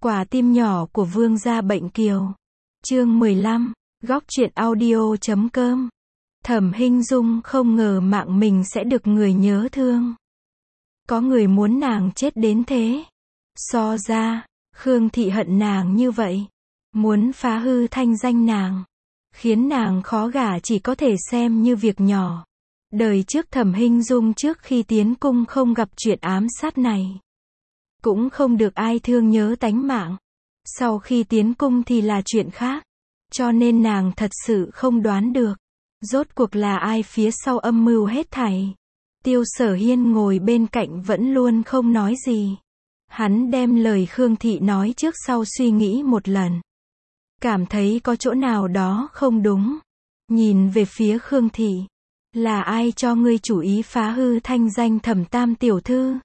Quả tim nhỏ của vương gia bệnh kiều. Chương 15, góc truyện audio.com. Thẩm Hinh Dung không ngờ mạng mình sẽ được người nhớ thương. Có người muốn nàng chết đến thế. So ra, Khương Thị hận nàng như vậy. Muốn phá hư thanh danh nàng. Khiến nàng khó gả chỉ có thể xem như việc nhỏ. Đời trước Thẩm Hinh Dung trước khi tiến cung không gặp chuyện ám sát này. Cũng không được ai thương nhớ tánh mạng. Sau khi tiến cung thì là chuyện khác. Cho nên nàng thật sự không đoán được. Rốt cuộc là ai phía sau âm mưu hết thảy. Tiêu Sở Hiên ngồi bên cạnh vẫn luôn không nói gì. Hắn đem lời Khương Thị nói trước sau suy nghĩ một lần. Cảm thấy có chỗ nào đó không đúng. Nhìn về phía Khương Thị. Là ai cho ngươi chủ ý phá hư thanh danh Thẩm Tam tiểu thư?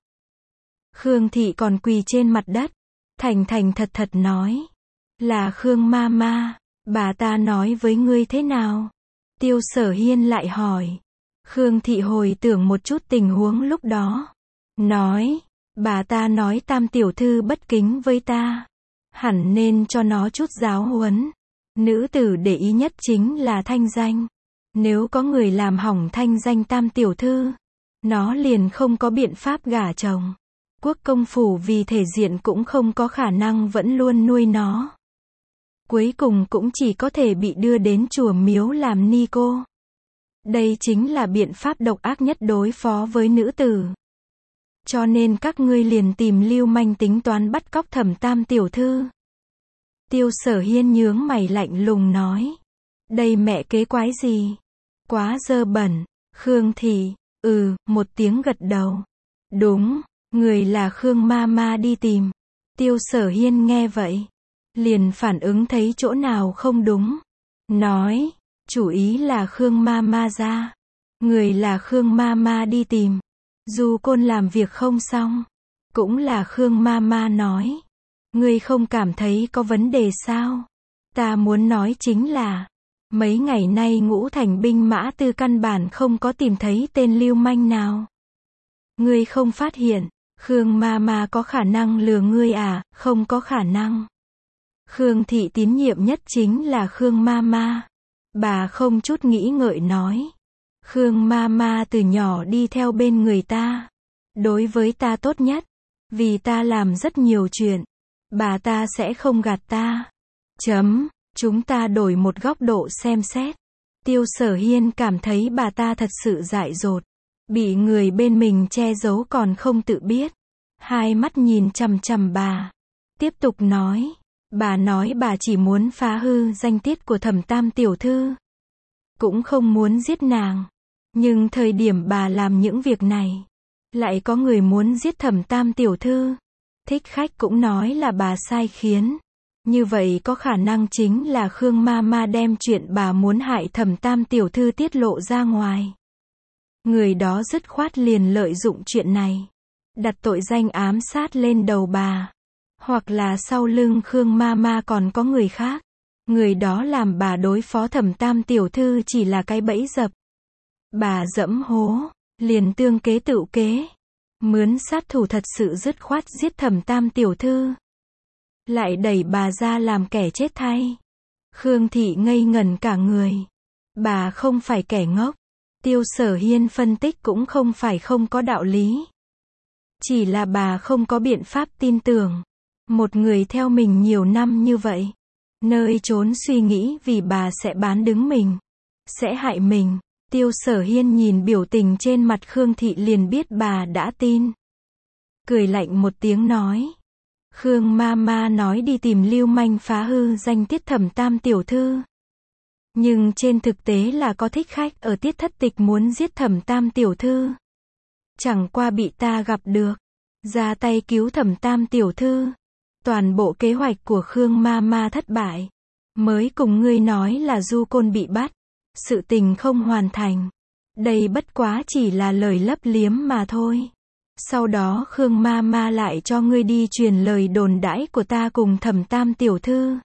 Khương Thị còn quỳ trên mặt đất. Thành thành thật thật nói. Là Khương ma ma. Bà ta nói với ngươi thế nào? Tiêu Sở Hiên lại hỏi. Khương Thị hồi tưởng một chút tình huống lúc đó. Nói. Bà ta nói Tam tiểu thư bất kính với ta. Hẳn nên cho nó chút giáo huấn. Nữ tử để ý nhất chính là thanh danh. Nếu có người làm hỏng thanh danh Tam tiểu thư, nó liền không có biện pháp gả chồng. Quốc công phủ vì thể diện cũng không có khả năng vẫn luôn nuôi nó. Cuối cùng cũng chỉ có thể bị đưa đến chùa miếu làm ni cô. Đây chính là biện pháp độc ác nhất đối phó với nữ tử. Cho nên các ngươi liền tìm lưu manh tính toán bắt cóc Thẩm Tam tiểu thư. Tiêu Sở Hiên nhướng mày lạnh lùng nói. Đây mẹ kế quái gì? Quá dơ bẩn. Khương Thị, một tiếng gật đầu. Đúng, người là Khương ma ma đi tìm. Tiêu Sở Hiên nghe vậy. Liền phản ứng thấy chỗ nào không đúng. Nói, chủ ý là Khương ma ma ra. Người là Khương ma ma đi tìm. Dù côn làm việc không xong. Cũng là Khương ma ma nói. Ngươi không cảm thấy có vấn đề sao? Ta muốn nói chính là. Mấy ngày nay Ngũ Thành binh mã tư căn bản không có tìm thấy tên lưu manh nào. Ngươi không phát hiện. Khương ma ma có khả năng lừa ngươi à? Không có khả năng. Khương Thị tín nhiệm nhất chính là Khương ma ma. Bà không chút nghĩ ngợi nói. Khương ma ma từ nhỏ đi theo bên người ta. Đối với ta tốt nhất. Vì ta làm rất nhiều chuyện. Bà ta sẽ không gạt ta. Chúng ta đổi một góc độ xem xét. Tiêu Sở Hiên cảm thấy bà ta thật sự dại dột. Bị người bên mình che giấu còn không tự biết. Hai mắt nhìn chằm chằm bà. Tiếp tục nói. Bà nói bà chỉ muốn phá hư danh tiết của Thẩm Tam tiểu thư. Cũng không muốn giết nàng. Nhưng thời điểm bà làm những việc này. Lại có người muốn giết Thẩm Tam tiểu thư. Thích khách cũng nói là bà sai khiến. Như vậy có khả năng chính là Khương ma ma đem chuyện bà muốn hại Thẩm Tam tiểu thư tiết lộ ra ngoài. Người đó dứt khoát liền lợi dụng chuyện này. Đặt tội danh ám sát lên đầu bà. Hoặc là sau lưng Khương ma ma còn có người khác. Người đó làm bà đối phó Thẩm Tam tiểu thư chỉ là cái bẫy dập. Bà dẫm hố. Liền tương kế tựu kế. Mướn sát thủ thật sự dứt khoát giết Thẩm Tam tiểu thư. Lại đẩy bà ra làm kẻ chết thay. Khương Thị ngây ngẩn cả người. Bà không phải kẻ ngốc. Tiêu Sở Hiên phân tích cũng không phải không có đạo lý. Chỉ là bà không có biện pháp tin tưởng. Một người theo mình nhiều năm như vậy. Nơi trốn suy nghĩ vì bà sẽ bán đứng mình. Sẽ hại mình. Tiêu Sở Hiên nhìn biểu tình trên mặt Khương Thị liền biết bà đã tin. Cười lạnh một tiếng nói. Khương ma ma nói đi tìm lưu manh phá hư danh tiết Thẩm Tam tiểu thư. Nhưng trên thực tế là có thích khách ở Tiết Thất Tịch muốn giết Thẩm Tam tiểu thư. Chẳng qua bị ta gặp được. Ra tay cứu Thẩm Tam tiểu thư. Toàn bộ kế hoạch của Khương ma ma thất bại. Mới cùng ngươi nói là Du Côn bị bắt. Sự tình không hoàn thành. Đây bất quá chỉ là lời lấp liếm mà thôi. Sau đó Khương ma ma lại cho ngươi đi truyền lời đồn đãi của ta cùng Thẩm Tam tiểu thư.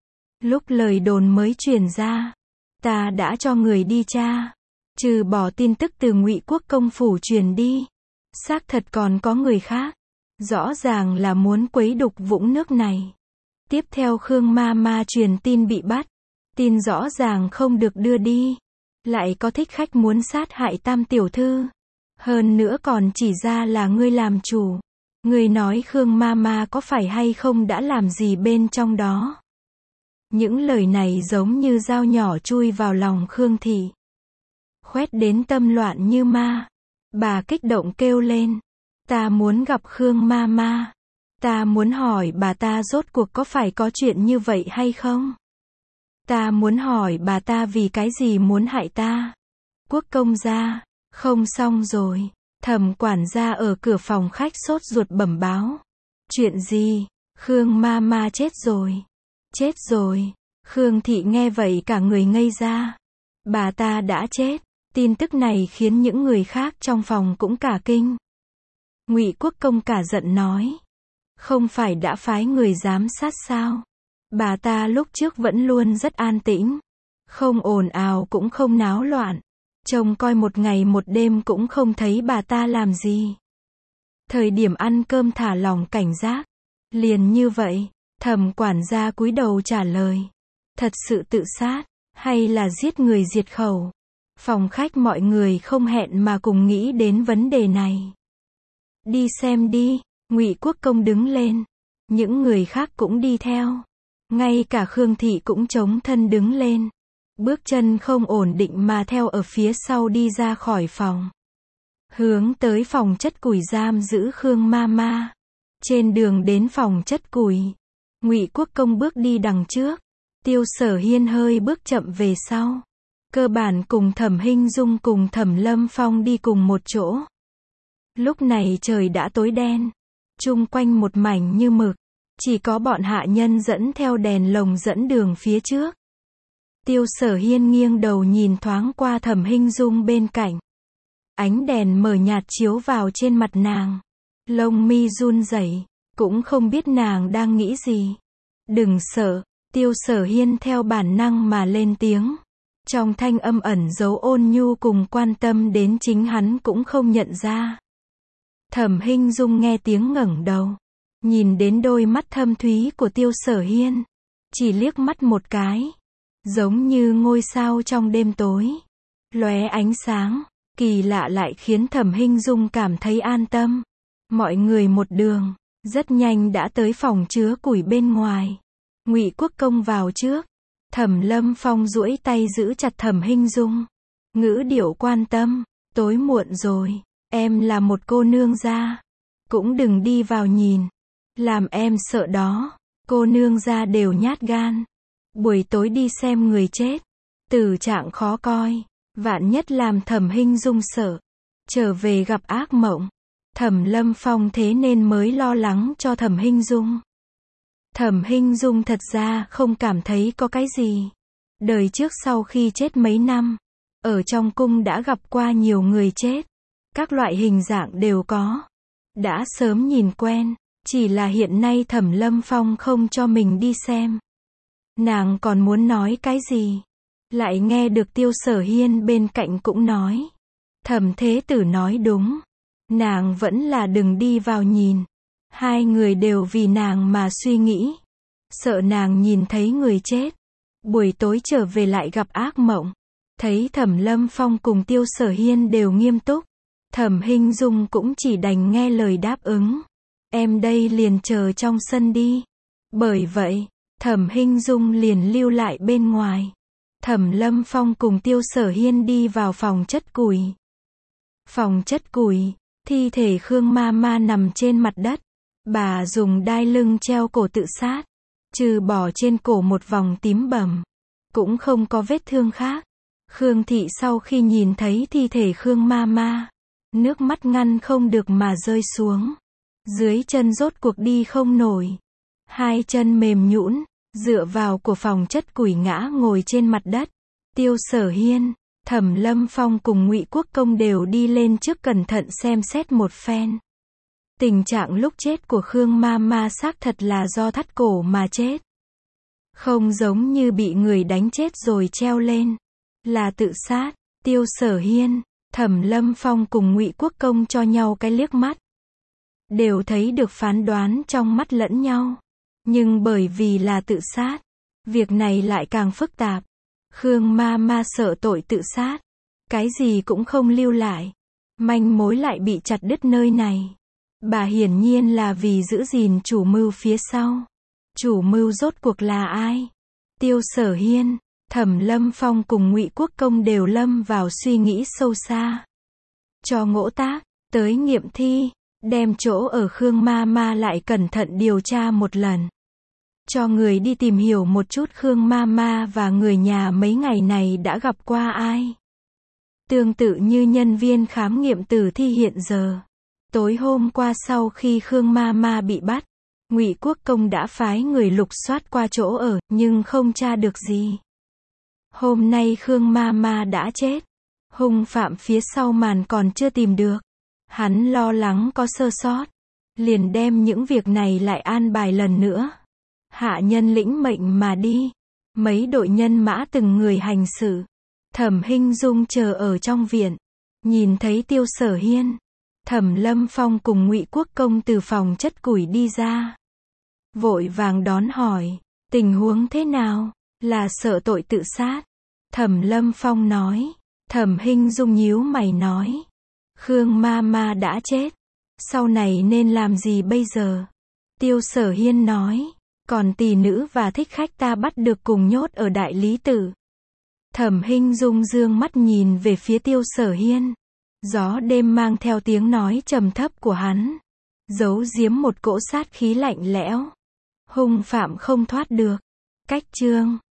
Lúc lời đồn mới truyền ra, ta đã cho người đi tra. Trừ bỏ tin tức từ Ngụy Quốc công phủ truyền đi, xác thật còn có người khác. Rõ ràng là muốn quấy đục vũng nước này. Tiếp theo Khương Mama truyền tin bị bắt. Tin rõ ràng không được đưa đi. Lại có thích khách muốn sát hại Tam tiểu thư. Hơn nữa còn chỉ ra là ngươi làm chủ. Ngươi nói Khương Mama có phải hay không đã làm gì bên trong đó. Những lời này giống như dao nhỏ chui vào lòng Khương thị. Khoét đến tâm loạn như ma. Bà kích động kêu lên. Ta muốn gặp Khương Mama. Ta muốn hỏi bà ta rốt cuộc có phải có chuyện như vậy hay không? Ta muốn hỏi bà ta vì cái gì muốn hại ta? Quốc công gia, không xong rồi. Thẩm quản gia ở cửa phòng khách sốt ruột bẩm báo. Chuyện gì? Khương Mama chết rồi. Chết rồi. Khương thị nghe vậy cả người ngây ra. Bà ta đã chết. Tin tức này khiến những người khác trong phòng cũng cả kinh. Ngụy Quốc công cả giận nói. Không phải đã phái người giám sát sao? Bà ta lúc trước vẫn luôn rất an tĩnh. Không ồn ào cũng không náo loạn. Trông coi một ngày một đêm cũng không thấy bà ta làm gì. Thời điểm ăn cơm thả lỏng cảnh giác. Liền như vậy, Thẩm quản gia cúi đầu trả lời. Thật sự tự sát, hay là giết người diệt khẩu? Phòng khách mọi người không hẹn mà cùng nghĩ đến vấn đề này. Đi xem đi, Ngụy Quốc công đứng lên. Những người khác cũng đi theo. Ngay cả Khương thị cũng chống thân đứng lên. Bước chân không ổn định mà theo ở phía sau đi ra khỏi phòng. Hướng tới phòng chất củi giam giữ Khương Mama. Trên đường đến phòng chất củi, Ngụy Quốc công bước đi đằng trước. Tiêu Sở Hiên hơi bước chậm về sau. Cơ bản cùng Thẩm Hinh Dung cùng Thẩm Lâm Phong đi cùng một chỗ. Lúc này trời đã tối đen. Chung quanh một mảnh như mực. Chỉ có bọn hạ nhân dẫn theo đèn lồng dẫn đường phía trước. Tiêu Sở Hiên nghiêng đầu nhìn thoáng qua Thẩm Hinh Dung bên cạnh. Ánh đèn mờ nhạt chiếu vào trên mặt nàng. Lông mi run rẩy, cũng không biết nàng đang nghĩ gì. Đừng sợ, Tiêu Sở Hiên theo bản năng mà lên tiếng. Trong thanh âm ẩn giấu ôn nhu cùng quan tâm đến chính hắn cũng không nhận ra. Thẩm Hinh Dung nghe tiếng ngẩng đầu. Nhìn đến đôi mắt thâm thúy của Tiêu Sở Hiên. Chỉ liếc mắt một cái. Giống như ngôi sao trong đêm tối. Lóe ánh sáng, kỳ lạ lại khiến Thẩm Hinh Dung cảm thấy an tâm. Mọi người một đường, rất nhanh đã tới phòng chứa củi bên ngoài. Ngụy Quốc công vào trước. Thẩm Lâm Phong duỗi tay giữ chặt Thẩm Hinh Dung. Ngữ điệu quan tâm, tối muộn rồi, em là một cô nương gia. Cũng đừng đi vào nhìn. Làm em sợ đó, cô nương gia đều nhát gan. Buổi tối đi xem người chết. Tử trạng khó coi. Vạn nhất làm Thẩm Hinh Dung sợ. Trở về gặp ác mộng. Thẩm Lâm Phong thế nên mới lo lắng cho Thẩm Hinh Dung. Thẩm Hinh Dung thật ra không cảm thấy có cái gì. Đời trước sau khi chết mấy năm, ở trong cung đã gặp qua nhiều người chết. Các loại hình dạng đều có. Đã sớm nhìn quen, chỉ là hiện nay Thẩm Lâm Phong không cho mình đi xem. Nàng còn muốn nói cái gì? Lại nghe được Tiêu Sở Hiên bên cạnh cũng nói. Thẩm thế tử nói đúng. Nàng vẫn là đừng đi vào nhìn. Hai người đều vì nàng mà suy nghĩ. Sợ nàng nhìn thấy người chết. Buổi tối trở về lại gặp ác mộng. Thấy Thẩm Lâm Phong cùng Tiêu Sở Hiên đều nghiêm túc. Thẩm Hinh Dung cũng chỉ đành nghe lời đáp ứng. Em đây liền chờ trong sân đi. Bởi vậy, Thẩm Hinh Dung liền lưu lại bên ngoài. Thẩm Lâm Phong cùng Tiêu Sở Hiên đi vào phòng chất củi. Phòng chất củi, thi thể Khương Mama nằm trên mặt đất. Bà dùng đai lưng treo cổ tự sát. Trừ bỏ trên cổ một vòng tím bầm. Cũng không có vết thương khác. Khương thị sau khi nhìn thấy thi thể Khương Mama, nước mắt ngăn không được mà rơi xuống. Dưới chân rốt cuộc đi không nổi. Hai chân mềm nhũn, dựa vào của phòng chất củi ngã ngồi trên mặt đất. Tiêu Sở Hiên, Thẩm Lâm Phong cùng Ngụy Quốc công đều đi lên trước cẩn thận xem xét một phen. Tình trạng lúc chết của Khương Mama xác thật là do thắt cổ mà chết. Không giống như bị người đánh chết rồi treo lên. Là tự sát. Tiêu Sở Hiên, Thẩm Lâm Phong cùng Ngụy Quốc công cho nhau cái liếc mắt. Đều thấy được phán đoán trong mắt lẫn nhau. Nhưng bởi vì là tự sát, việc này lại càng phức tạp. Khương ma ma sợ tội tự sát, cái gì cũng không lưu lại, manh mối lại bị chặt đứt nơi này. Bà hiển nhiên là vì giữ gìn chủ mưu phía sau. Chủ mưu rốt cuộc là ai? Tiêu Sở Hiên, Thẩm Lâm Phong cùng Ngụy Quốc Công đều lâm vào suy nghĩ sâu xa. Cho Ngỗ Tác tới nghiệm thi, đem chỗ ở Khương ma ma lại cẩn thận điều tra một lần. Cho người đi tìm hiểu một chút Khương ma ma và người nhà mấy ngày này đã gặp qua ai. Tương tự như nhân viên khám nghiệm tử thi hiện giờ. Tối hôm qua sau khi Khương ma ma bị bắt, Ngụy Quốc Công đã phái người lục soát qua chỗ ở, nhưng không tra được gì. Hôm nay Khương ma ma đã chết. Hung phạm phía sau màn còn chưa tìm được. Hắn lo lắng có sơ sót, liền đem những việc này lại an bài lần nữa. Hạ nhân lĩnh mệnh mà đi. Mấy đội nhân mã từng người hành xử. Thẩm Hinh Dung chờ ở trong viện, nhìn thấy Tiêu Sở Hiên, Thẩm Lâm Phong cùng Ngụy Quốc Công từ phòng chất củi đi ra. Vội vàng đón hỏi, tình huống thế nào? Là sợ tội tự sát. Thẩm Lâm Phong nói. Thẩm Hinh Dung nhíu mày nói, Khương ma ma đã chết, sau này nên làm gì bây giờ? Tiêu Sở Hiên nói, còn tỷ nữ và thích khách ta bắt được cùng nhốt ở Đại Lý Tự. Thẩm Hinh Dung dương mắt nhìn về phía Tiêu Sở Hiên. Gió đêm mang theo tiếng nói trầm thấp của hắn, giấu giếm một cỗ sát khí lạnh lẽo. Hung phạm không thoát được. Cách chương